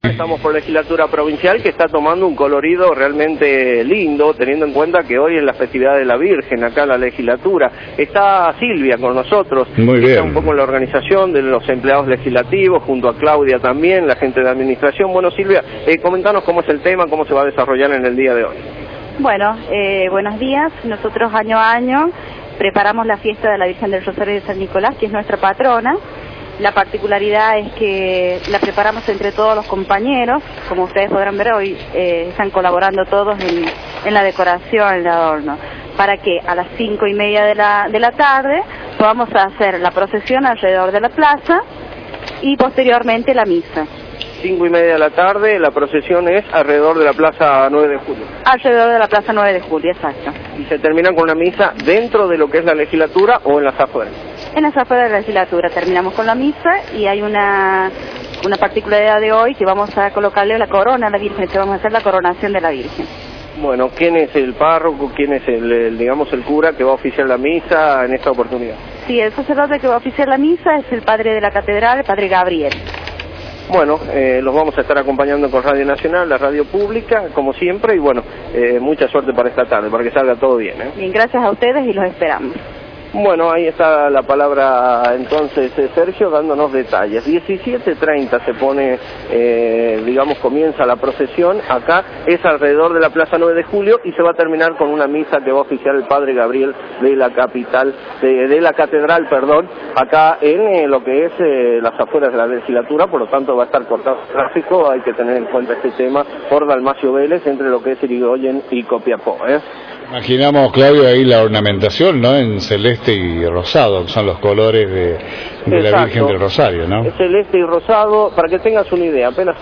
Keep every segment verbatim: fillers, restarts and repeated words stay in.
Estamos por legislatura provincial que está tomando un colorido realmente lindo, teniendo en cuenta que hoy es la festividad de la Virgen acá en la legislatura. Está Silvia con nosotros, muy bien. Está un poco en la organización de los empleados legislativos, junto a Claudia también, la gente de administración. Bueno, Silvia, eh, comentanos cómo es el tema, cómo se va a desarrollar en el día de hoy. Bueno, eh, buenos días. Nosotros año a año preparamos la fiesta de la Virgen del Rosario de San Nicolás, que es nuestra patrona. La particularidad es que la preparamos entre todos los compañeros. Como ustedes podrán ver, hoy eh, están colaborando todos en, en la decoración, en el adorno, para que a las cinco y media de la, de la tarde podamos hacer la procesión alrededor de la plaza y posteriormente la misa. Cinco y media de la tarde, la procesión es alrededor de la Plaza nueve de julio. Alrededor de la Plaza nueve de julio, exacto. ¿Y se termina con una misa dentro de lo que es la legislatura o en las afueras? En las afueras de la legislatura terminamos con la misa y hay una, una particularidad de hoy que vamos a colocarle la corona a la Virgen, que vamos a hacer la coronación de la Virgen. Bueno, ¿quién es el párroco, quién es el, el, digamos, el cura que va a oficiar la misa en esta oportunidad? Sí, el sacerdote que va a oficiar la misa es el padre de la catedral, el padre Gabriel. Bueno, eh, los vamos a estar acompañando con Radio Nacional, la radio pública, como siempre, y bueno, eh, mucha suerte para esta tarde, para que salga todo bien, ¿eh? Bien, gracias a ustedes y los esperamos. Bueno, ahí está la palabra entonces eh, Sergio dándonos detalles. diecisiete treinta se pone, eh, digamos, comienza la procesión. Acá es alrededor de la Plaza nueve de julio y se va a terminar con una misa que va a oficiar el padre Gabriel de la capital, de, de la catedral, perdón, acá en eh, lo que es eh, las afueras de la legislatura. Por lo tanto va a estar cortado el tráfico. Hay que tener en cuenta este tema por Dalmacio Vélez entre lo que es Irigoyen y Copiapó, ¿eh? Imaginamos, Claudio, ahí la ornamentación, ¿no? En celeste y rosado, que son los colores de, de la Virgen del Rosario, ¿no? Es celeste y rosado, para que tengas una idea, apenas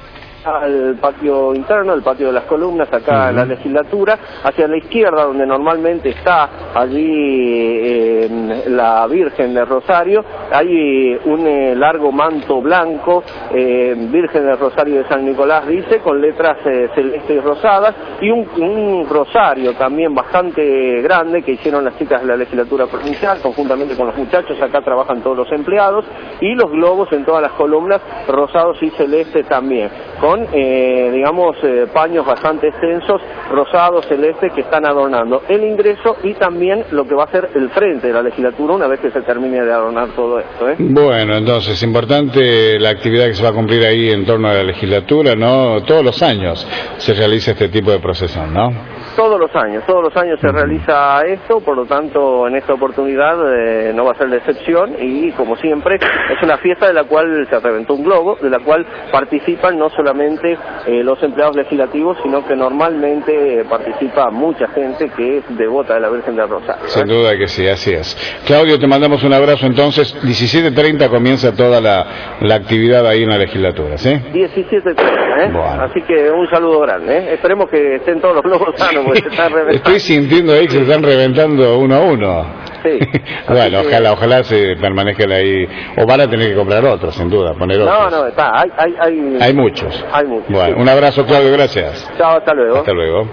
al patio interno, el patio de las columnas, acá uh-huh. en la legislatura, hacia la izquierda, donde normalmente está allí eh, la Virgen del Rosario, hay un eh, largo manto blanco, eh, Virgen del Rosario de San Nicolás, dice, con letras eh, celestes y rosadas, y un, un rosario también bastante grande que hicieron las chicas de la legislatura provincial, conjuntamente con los muchachos. Acá trabajan todos los empleados, y los globos en todas las columnas, rosados y celestes también, con Con, eh, digamos, eh, paños bastante extensos, rosados, celestes, que están adornando el ingreso y también lo que va a ser el frente de la legislatura una vez que se termine de adornar todo esto, ¿eh? Bueno, entonces, importante la actividad que se va a cumplir ahí en torno a la legislatura, ¿no? Todos los años se realiza este tipo de procesión, ¿no? Todos los años, todos los años se realiza esto, por lo tanto en esta oportunidad eh, no va a ser la excepción y como siempre es una fiesta de la cual se reventó un globo, de la cual participan no solamente eh, los empleados legislativos, sino que normalmente eh, participa mucha gente que es devota de la Virgen del Rosario, ¿eh? Sin duda que sí, así es. Claudio, te mandamos un abrazo entonces. diecisiete treinta comienza toda la, la actividad ahí en la legislatura, ¿sí? diecisiete treinta, ¿eh? Bueno. Así que un saludo grande, ¿eh? Esperemos que estén todos los globos sanos. Estoy sintiendo ahí que se están reventando uno a uno. Sí. Bueno, que... ojalá, ojalá se permanezcan ahí. O van a tener que comprar otros, sin duda, poner otros. No, no, está, hay, hay, hay... hay muchos. Hay muchos. Bueno, sí. Un abrazo, Claudio, gracias. Chao, hasta luego. Hasta luego.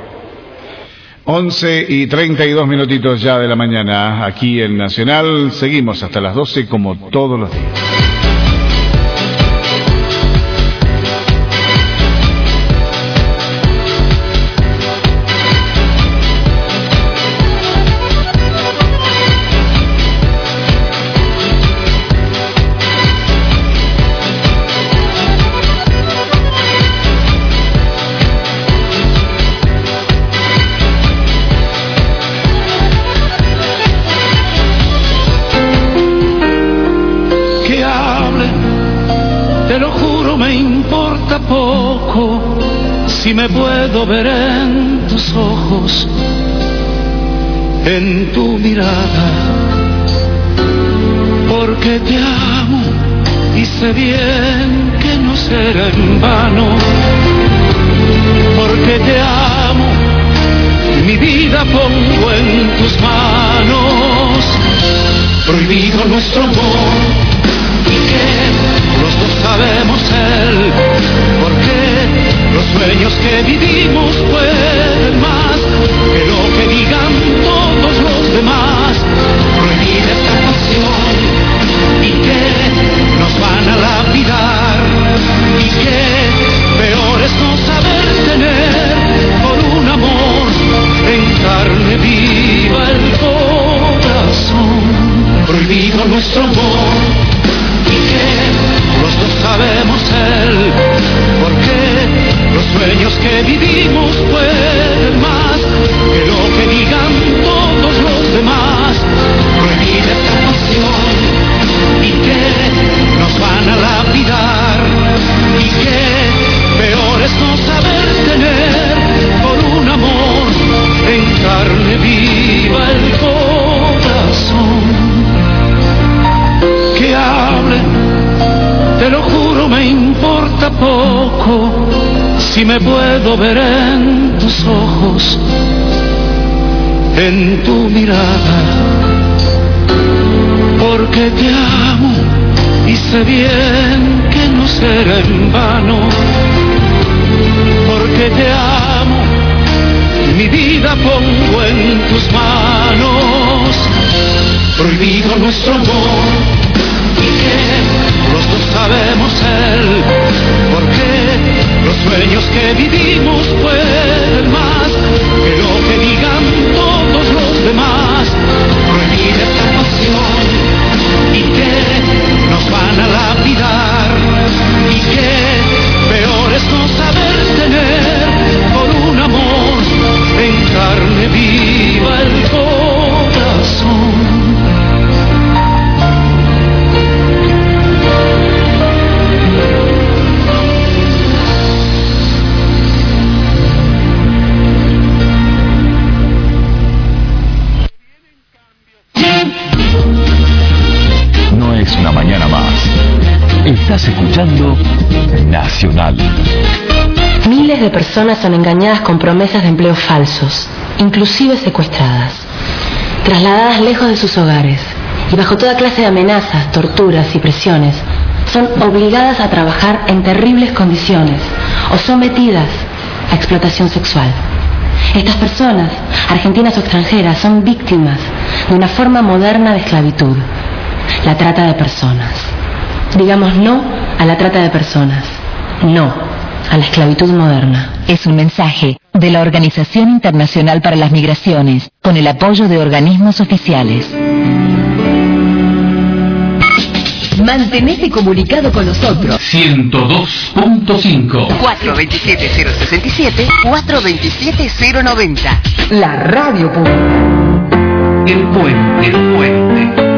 once y treinta y dos minutitos ya de la mañana, aquí en Nacional. Seguimos hasta las doce como todos los días. Si me puedo ver en tus ojos, en tu mirada, porque te amo y sé bien que no será en vano, porque te amo, mi vida pongo en tus manos, prohibido nuestro amor y que los dos sabemos él, porque los sueños que vivimos pueden más que lo que digan todos los demás. Prohibir esta pasión y que nos van a lapidar y que que vivimos pueden más que lo que digan todos los demás. Prohibir esta pasión y que nos van a lapidar, y que peor es no saber tener por un amor en carne viva el corazón. Que hable, te lo juro, me importa poco si me puedo ver en tus ojos, en tu mirada, porque te amo y sé bien que no será en vano, porque te amo, mi vida pongo en tus manos. Prohibido nuestro amor y que los dos sabemos él, porque los sueños que vivimos pueden más que lo que digan todos los demás. Prohibir esta pasión y que nos van a lapidar, y que peor es no saber tener por un amor en carne viva el corazón. Una mañana más. Estás escuchando Nacional. Miles de personas son engañadas con promesas de empleo falsos, inclusive secuestradas, trasladadas lejos de sus hogares y bajo toda clase de amenazas, torturas y presiones, son obligadas a trabajar en terribles condiciones o sometidas a explotación sexual. Estas personas, argentinas o extranjeras, son víctimas de una forma moderna de esclavitud, la trata de personas. Digamos no a la trata de personas, no a la esclavitud moderna. Es un mensaje de la Organización Internacional para las Migraciones, con el apoyo de organismos oficiales. Mantenete comunicado con nosotros. ciento dos punto cinco. cuatro dos siete cero seis siete, cuatro dos siete cero nueve cero. La radio pública. El puente, el puente.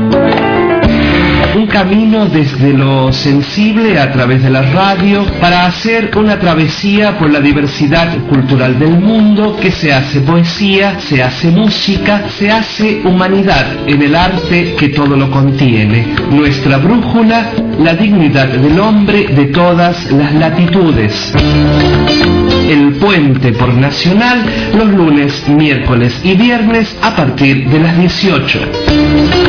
Un camino desde lo sensible a través de la radio para hacer una travesía por la diversidad cultural del mundo, que se hace poesía, se hace música, se hace humanidad en el arte que todo lo contiene. Nuestra brújula, la dignidad del hombre de todas las latitudes. El puente por Nacional, los lunes, miércoles y viernes a partir de las dieciocho.